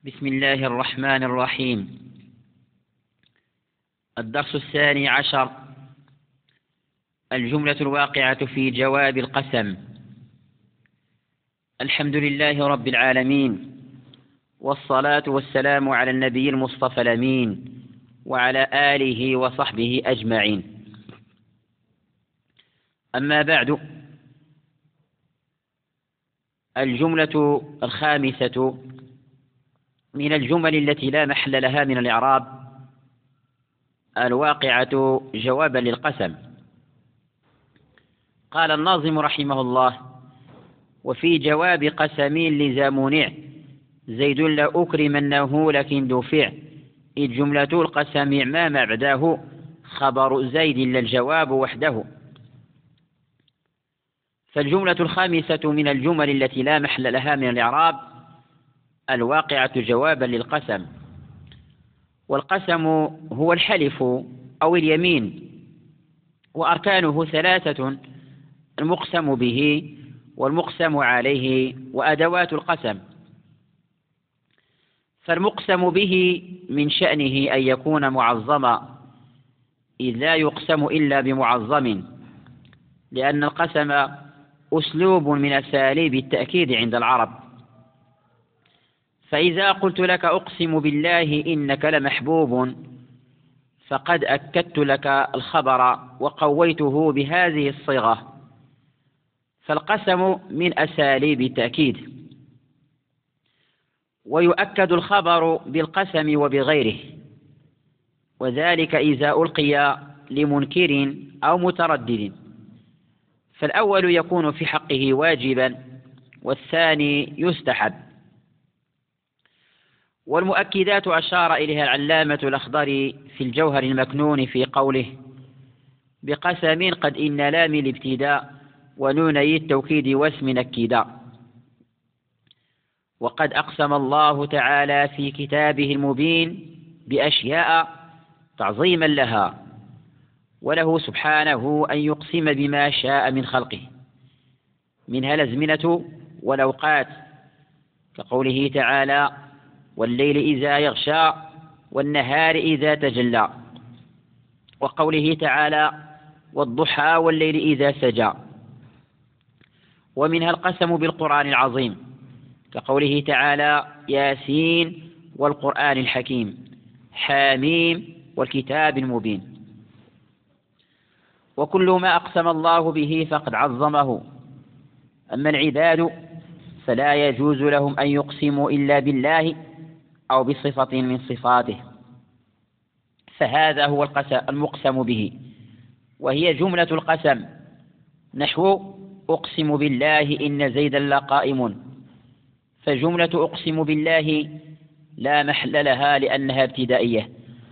بسم الله الرحمن الرحيم. الدرس 12. الجملة الواقعة في جواب القسم. الحمد لله رب العالمين، والصلاة والسلام على النبي المصطفى الأمين وعلى آله وصحبه أجمعين. أما بعد، الجملة الخامسة من الجمل التي لا محل لها من الإعراب الواقعة جوابا للقسم. قال الناظم رحمه الله: وفي جواب قسم لزمنع زيد لأكرمنه لكن دفع إذ جملة القسم ما بعده خبر زيد للجواب وحده. فالجملة الخامسة من الجمل التي لا محل لها من الإعراب الواقعة جوابا للقسم. والقسم هو الحلف أو اليمين، وأركانه 3: المقسم به والمقسم عليه وأدوات القسم. فالمقسم به من شأنه أن يكون معظما، إذ لا يقسم إلا بمعظم، لأن القسم أسلوب من أساليب التأكيد عند العرب. فإذا قلت لك أقسم بالله إنك لمحبوب فقد أكدت لك الخبر وقويته بهذه الصيغة. فالقسم من أساليب التأكيد، ويؤكد الخبر بالقسم وبغيره، وذلك إذا ألقي لمنكر أو متردد، فالأول يكون في حقه واجبا والثاني يستحب. والمؤكدات أشار إليها العلامة الأخضري في الجوهر المكنون في قوله: بقسم قد إن لام الابتداء ونوني التوكيد واسم نكدا. وقد أقسم الله تعالى في كتابه المبين بأشياء تعظيما لها، وله سبحانه أن يقسم بما شاء من خلقه، منها الأزمنة والأوقات، كقوله تعالى: والليل إذا يغشى والنهار إذا تجلى، وقوله تعالى: والضحى والليل إذا سجى. ومنها القسم بالقرآن العظيم، كقوله تعالى: ياسين والقرآن الحكيم، حاميم والكتاب المبين. وكل ما أقسم الله به فقد عظمه. أما العباد فلا يجوز لهم أن يقسموا إلا بالله أو بصفة من صفاته، فهذا هو المقسم به، وهي جملة القسم، نحو أقسم بالله إن زيدا لقائم. فجملة أقسم بالله لا محل لها لأنها ابتدائية.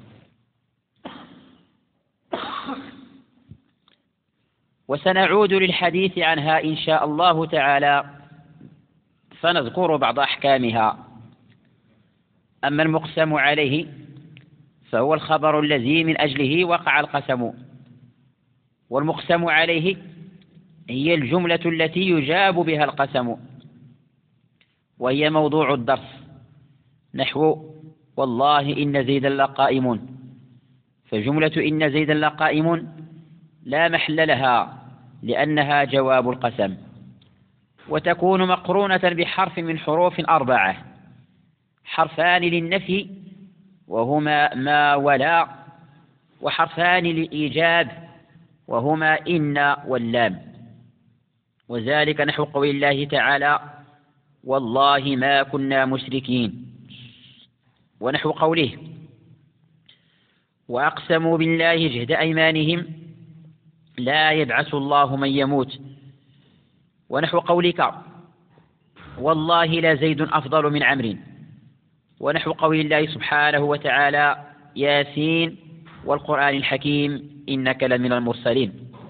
وسنعود للحديث عنها إن شاء الله تعالى، فنذكر بعض أحكامها. أما المقسم عليه فهو الخبر الذي من أجله وقع القسم، والمقسم عليه هي الجملة التي يجاب بها القسم، وهي موضوع الدرس، نحو والله إن زيدا لقائم. فجملة إن زيدا لقائم لا محل لها لأنها جواب القسم، وتكون مقرونة بحرف من حروف 4: حرفان للنفي وهما ما ولا، وحرفان للإيجاب وهما إن واللام. وذلك نحو قول الله تعالى: والله ما كنا مشركين، ونحو قوله: وأقسموا بالله جهد أيمانهم لا يبعث الله من يموت، ونحو قولك: والله لا زيد أفضل من عمرو، ونحو قول الله سبحانه وتعالى: ياسين والقرآن الحكيم إنك لمن المرسلين.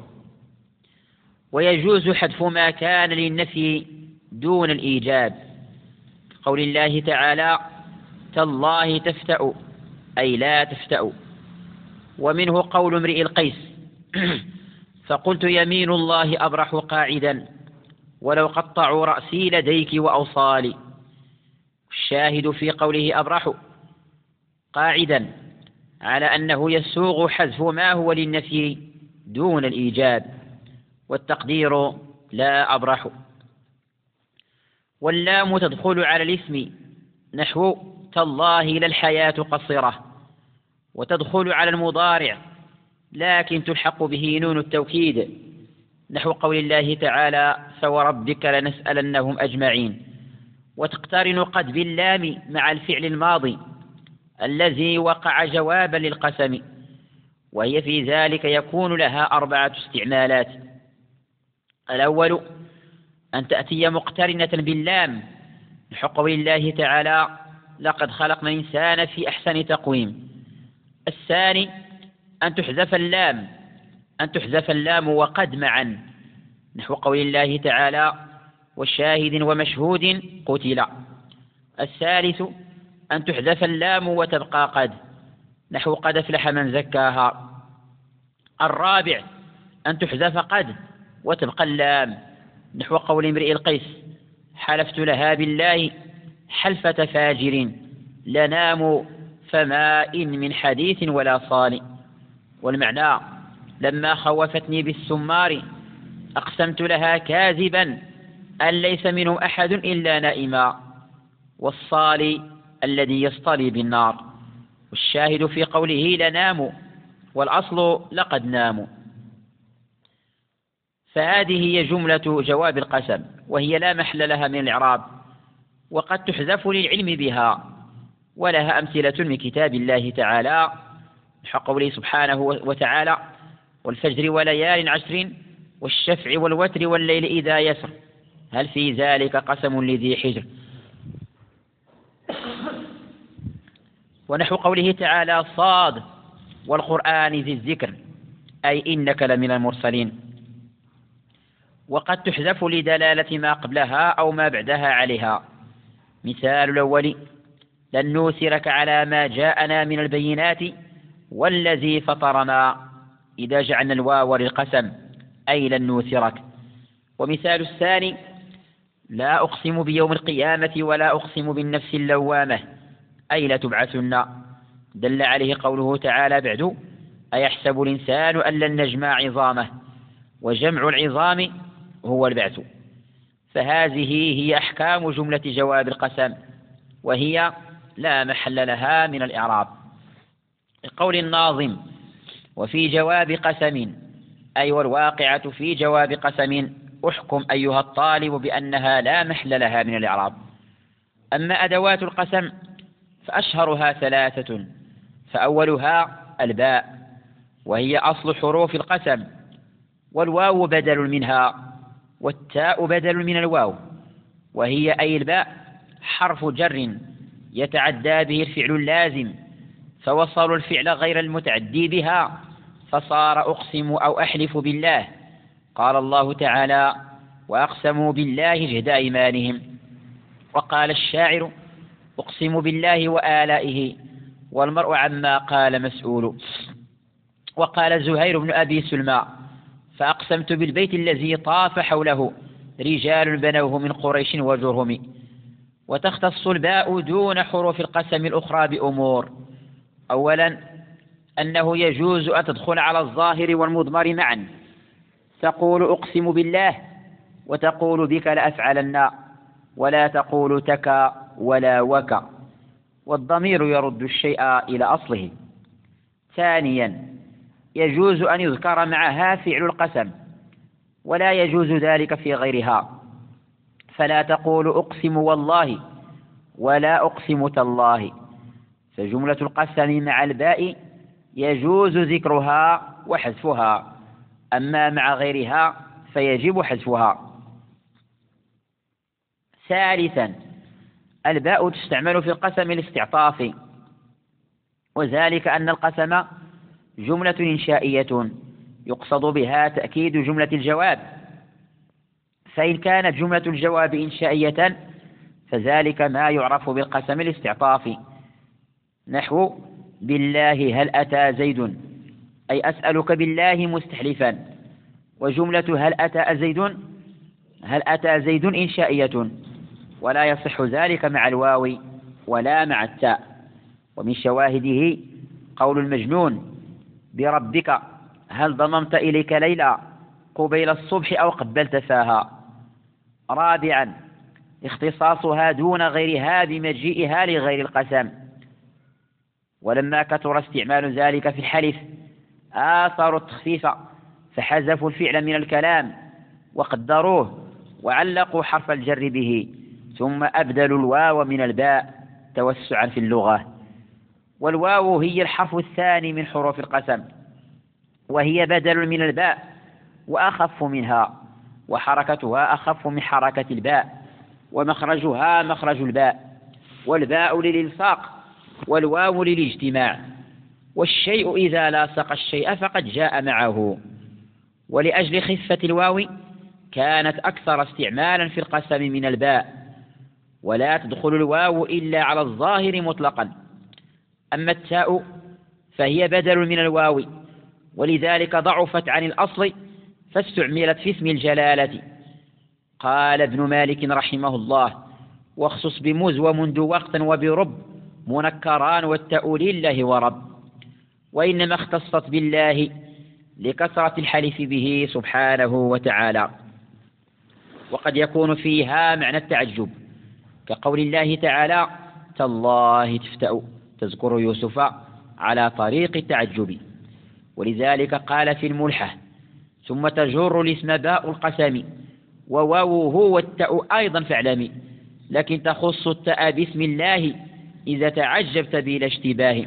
ويجوز حذف ما كان للنفي دون الإيجاب، قول الله تعالى: تالله تفتأ أي لا تفتأ. ومنه قول امرئ القيس: فقلت يمين الله أبرح قاعدا ولو قطعوا رأسي لديك وأوصالي. والشاهد في قوله أبرح قاعدا على أنه يسوغ حذف ما هو للنفي دون الإيجاب، والتقدير لا أبرح. واللام تدخل على الاسم نحو تالله للحياة قصرة، وتدخل على المضارع لكن تلحق به نون التوكيد نحو قول الله تعالى فوربك لنسألنهم أجمعين، وتقترن قد باللام مع الفعل الماضي الذي وقع جوابا للقسم، وهي في ذلك يكون لها 4 استعمالات. الأول أن تأتي مقترنة باللام نحو قول الله تعالى لقد خلقنا الإنسان في أحسن تقويم. الثاني أن تحذف اللام وقد معا نحو قول الله تعالى وشاهد ومشهود قتل. الثالث أن تحذف اللام وتبقى قد نحو قد أفلح من زكاها. الرابع أن تحذف قد وتبقى اللام نحو قول امرئ القيس حلفت لها بالله حلفة فاجر لنام فما إن من حديث ولا صال. والمعنى لما خوفتني بالسمار أقسمت لها كاذبا أن ليس منهم أحد إلا نائما، والصالي الذي يصطلي بالنار. والشاهد في قوله لنام والأصل لقد ناموا. فهذه هي جملة جواب القسم، وهي لا محل لها من الإعراب، وقد تحذف للعلم بها، ولها أمثلة من كتاب الله تعالى نحو قوله سبحانه وتعالى والفجر وليال عشر والشفع والوتر والليل إذا يسر هل في ذلك قسم لذي حجر. ونحو قوله تعالى صاد والقرآن ذي الذكر أي إنك لمن المرسلين. وقد تحذف لدلالة ما قبلها أو ما بعدها عليها. مثال الأول لن نوثرك على ما جاءنا من البينات والذي فطرنا إذا جعلنا الواو للقسم أي لن نوثرك. ومثال الثاني لا أقسم بيوم القيامة ولا أقسم بالنفس اللوامة أي لتبعثن، دل عليه قوله تعالى بعد أيحسب الإنسان أن لن نجمع عظامه، وجمع العظام هو البعث. فهذه هي أحكام جملة جواب القسم، وهي لا محل لها من الإعراب. قول الناظم وفي جواب قسم أي والواقعة في جواب قسم أحكم أيها الطالب بأنها لا محل لها من الإعراب. أما أدوات القسم فأشهرها 3، فأولها الباء وهي أصل حروف القسم، والواو بدل منها، والتاء بدل من الواو، وهي أي الباء حرف جر يتعدى به الفعل اللازم، فوصلوا الفعل غير المتعدي بها فصار أقسم أو أحلف بالله. قال الله تعالى وأقسموا بالله جهد أيمانهم. وقال الشاعر أقسم بالله وآلائه والمرء عما قال مسؤول. وقال زهير بن أبي سلمى فأقسمت بالبيت الذي طاف حوله رجال بنوه من قريش وجرهم. وتختص الباء دون حروف القسم الأخرى بأمور. أولا أنه يجوز أن تدخل على الظاهر والمضمر معا، تقول أقسم بالله وتقول بك لأفعلن، ولا تقول تك ولا وك، والضمير يرد الشيء إلى أصله. ثانيا يجوز أن يذكر معها فعل القسم، ولا يجوز ذلك في غيرها، فلا تقول أقسم والله ولا أقسم تالله. فجملة القسم مع الباء يجوز ذكرها وحذفها، أما مع غيرها فيجب حذفها. ثالثا الباء تستعمل في القسم الاستعطافي، وذلك أن القسم جملة إنشائية يقصد بها تأكيد جملة الجواب، فإن كانت جملة الجواب إنشائية فذلك ما يعرف بالقسم الاستعطافي، نحو بالله هل أتى زيد أي أسألك بالله مستحلفا. وجملة هل أتى زيد إنشائية، ولا يصح ذلك مع الواو ولا مع التاء. ومن شواهده قول المجنون بربك هل ضممت إليك ليلى قبيل الصبح أو قبلت فاها. رابعا اختصاصها دون غيرها بمجيئها لغير القسم. ولما كثر استعمال ذلك في الحلف آثروا التخفيف فحذفوا الفعل من الكلام وقدروه وعلقوا حرف الجر به، ثم أبدلوا الواو من الباء توسعا في اللغة. والواو هي الحرف الثاني من حروف القسم، وهي بدل من الباء وأخف منها، وحركتها أخف من حركة الباء، ومخرجها مخرج الباء، والباء للإلصاق والواو للاجتماع. والشيء إذا لاصق الشيء فقد جاء معه. ولأجل خفة الواو كانت أكثر استعمالا في القسم من الباء، ولا تدخل الواو إلا على الظاهر مطلقا. أما التاء فهي بدل من الواو، ولذلك ضعفت عن الأصل فاستعملت في اسم الجلالة. قال ابن مالك رحمه الله: واخصص بمز ومنذ وقتا وبرب منكران والتاء لله ورب. وإنما اختصت بالله لكثرة الحلف به سبحانه وتعالى. وقد يكون فيها معنى التعجب كقول الله تعالى: تالله تفتأ تذكر يوسف على طريق التعجب. ولذلك قال في الملحة: ثم تجر الاسم باء القسم وواوه والتاء أيضا فاعلمي، لكن تخص التاء باسم الله إذا تعجبت بلا اشتباه.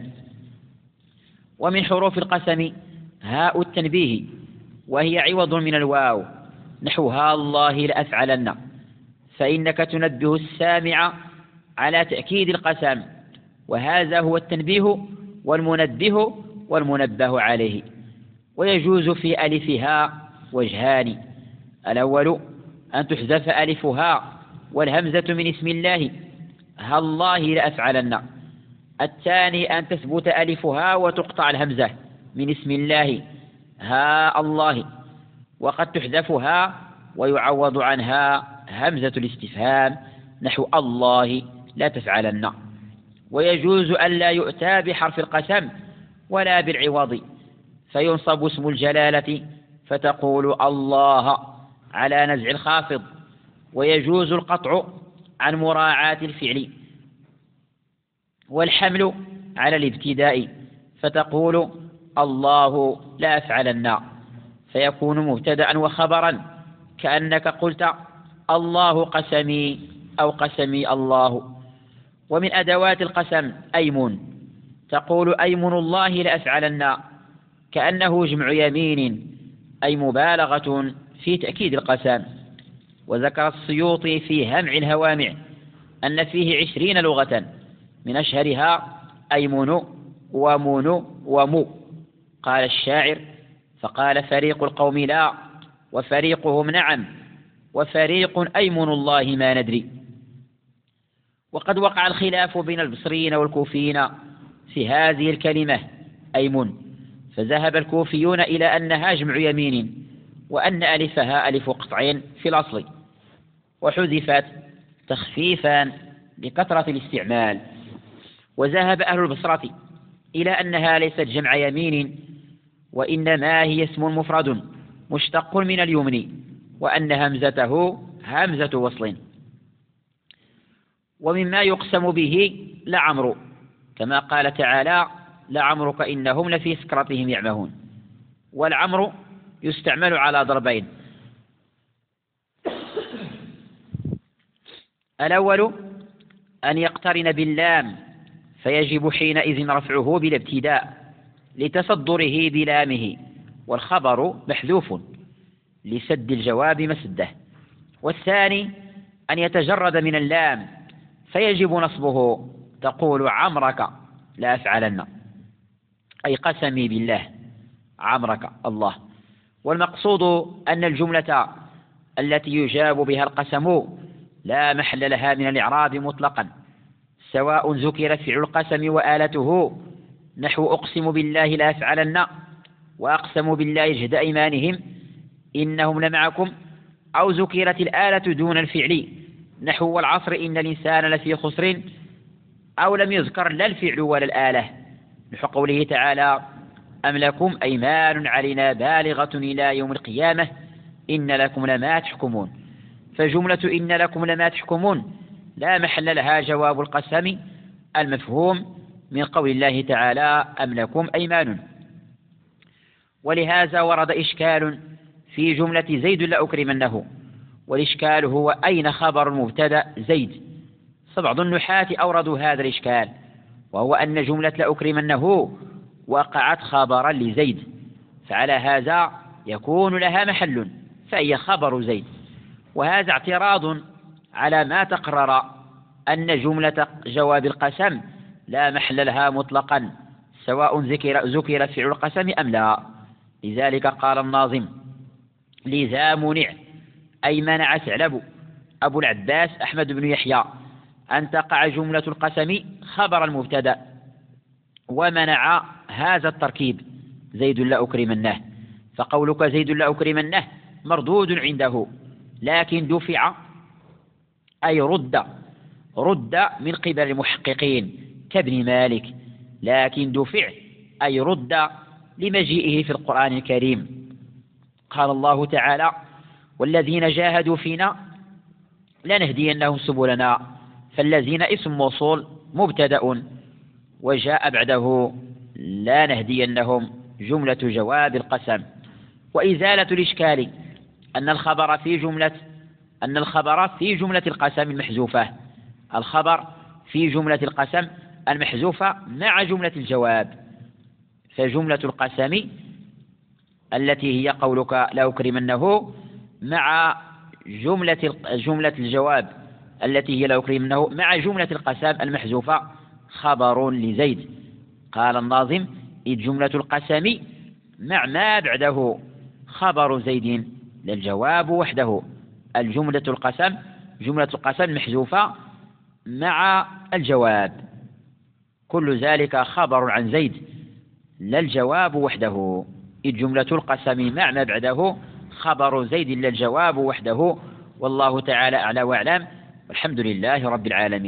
ومن حروف القسم هاء التنبيه، وهي عوض من الواو، نحو ها الله لأفعلن، فإنك تنبه السامع على تأكيد القسم، وهذا هو التنبيه والمنبه والمنبه عليه. ويجوز في ألفها وجهان: الأول أن تحذف ألفها والهمزة من اسم الله ها الله لأفعلن. الثاني أن تثبت ألفها وتقطع الهمزة من اسم الله ها الله، وقد تحذفها ويعوض عنها همزة الاستفهام نحو الله لا تفعلن. ويجوز أن لا يؤتى بحرف القسم ولا بالعوض، فينصب اسم الجلالة فتقول الله على نزع الخافض. ويجوز القطع عن مراعاة الفعل والحمل على الابتداء، فتقول الله لا أفعلن، فيكون مبتدأ وخبرا كأنك قلت الله قسمي أو قسمي الله. ومن أدوات القسم أيمن، تقول أيمن الله لأفعلن، كأنه جمع يمين، أي مبالغة في تأكيد القسم. وذكر السيوطي في همع الهوامع أن فيه 20 لغة، من أشهرها أيمن ومن ومو. قال الشاعر: فقال فريق القوم لا وفريقهم نعم وفريق أيمن الله ما ندري. وقد وقع الخلاف بين البصريين والكوفيين في هذه الكلمة أيمن، فذهب الكوفيون إلى أنها جمع يمين، وأن ألفها ألف قطع في الأصل، وحذفت تخفيفا لكثرة الاستعمال. وذهب أهل البصرة إلى أنها ليست جمع يمين، وإنما هي اسم مفرد مشتق من اليمن، وأن همزته همزة وصل. ومما يقسم به لعمر، كما قال تعالى: لعمرك إنهم لفي سكرتهم يعمهون. والعمر يستعمل على ضربين: الأول أن يقترن باللام، فيجب حينئذ رفعه بالابتداء لتصدره بلامه، والخبر محذوف لسد الجواب مسده. والثاني أن يتجرد من اللام، فيجب نصبه، تقول عمرك لا أفعلن، أي قسمي بالله عمرك الله. والمقصود أن الجملة التي يجاب بها القسم لا محل لها من الإعراب مطلقا، سواء ذكر فعل القسم وآلته نحو أقسم بالله لا أفعلن وأقسموا بالله جهد أيمانهم إنهم لمعكم، أو ذكرت الآلة دون الفعل نحو والعصر إن الإنسان لفي خسر أو لم يذكر لا الفعل ولا الآلة، نحو قوله تعالى: أم لكم أيمان علينا بالغة إلى يوم القيامة إن لكم لما تحكمون. فجملة إن لكم لما تحكمون لا محل لها جواب القسم المفهوم من قول الله تعالى: أم لكم أيمان. ولهذا ورد إشكال في جملة زيد لأكرمنه، والإشكال هو أين خبر المبتدأ زيد؟ فبعض النحاة أوردوا هذا الإشكال، وهو أن جملة لأكرمنه وقعت خبرا لزيد، فعلى هذا يكون لها محل، فهي خبر زيد. وهذا اعتراض على ما تقرر أن جملة جواب القسم لا محل لها مطلقا، سواء ذكر فعل القسم أم لا. لذلك قال الناظم: لذا منع، أي منع ثعلب أبو العباس أحمد بن يحيى أن تقع جملة القسم خبر المبتدأ، ومنع هذا التركيب زيد لأكرمنه. فقولك زيد لأكرمنه مردود عنده، لكن دفع أي رد من قبل المحققين كابن مالك، لكن دفع أي رد لمجيئه في القرآن الكريم. قال الله تعالى: والذين جاهدوا فينا لنهدينهم سبلنا. فالذين اسم موصول مبتدأ، وجاء بعده لا نهدينهم جملة جواب القسم. وإزالة الإشكال أن الخبر في جملة القسم المحذوفة، الخبر في جملة القسم المحذوفة مع جملة الجواب. فجملة القسم التي هي قولك لأكرمنه مع جملة الجواب التي هي لأكرمنه مع جملة القسم المحذوفة خبر لزيد. قال الناظم: إذ جملة القسم مع ما بعده خبر زيد للجواب وحده. جملة القسم محذوفة مع الجواب، كل ذلك خبر عن زيد للجواب وحده. إذ جملة القسم مع ما بعده خبر زيد للجواب وحده. والله تعالى أعلى وأعلم، والحمد لله رب العالمين.